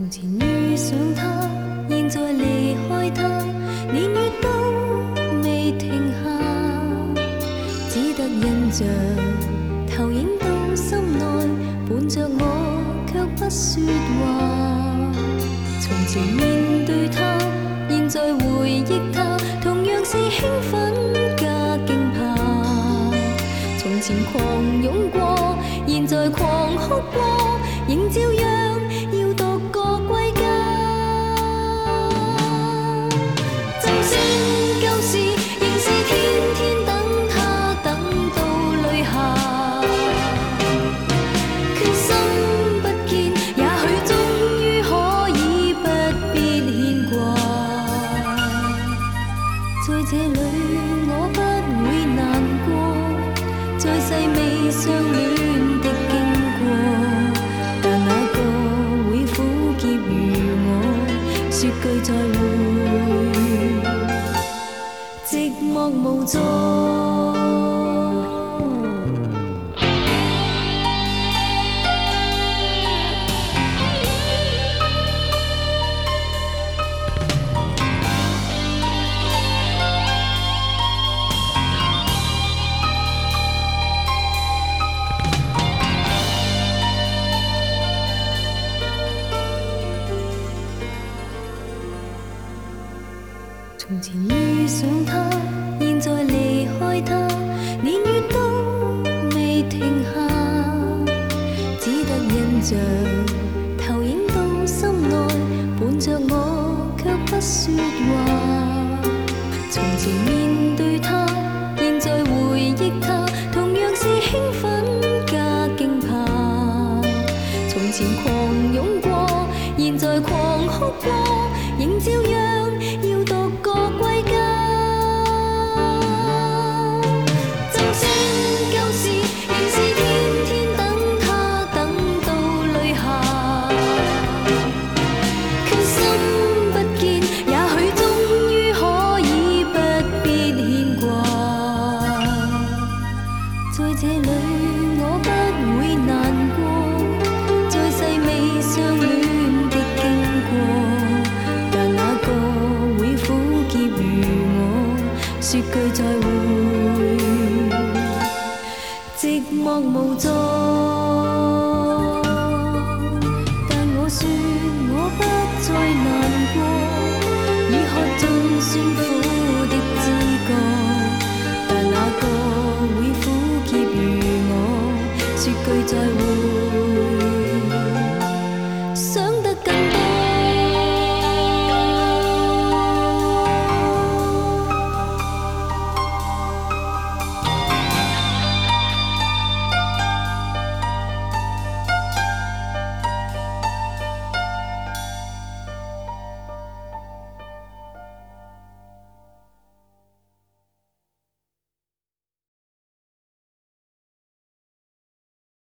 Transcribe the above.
从前遇上他，现在离开他，年月都未停下，只得印象投影到心内，伴着我却不说话。从前面对他，现在回忆他，同样是兴奋加惊怕。从前狂涌过，现在狂哭过，仍照样要独个归家。就算旧时，仍是天天等他，等到泪下。决心不见，也许终于可以不必牵挂。在这里我不会难过，在细微相恋的经过，但那个会苦涩如我，说句再会，寂寞无助。从前遇上他，现在离开他，年月都未停下，只得印象投影到心内，伴着我却不说话。从前面对他，现在回忆他，同样是兴奋加惊怕。从前狂涌过，现在狂哭过，仍照样要独个归家。就算旧时，仍是天天等他，等到泪下。决心不见，也许终于可以不必牵挂。在这里我不会难过，在细微相恋的经过，但那个会苦涩如我，说句再会，寂寞无助。但我说我不再难过，已喝尽酸苦的滋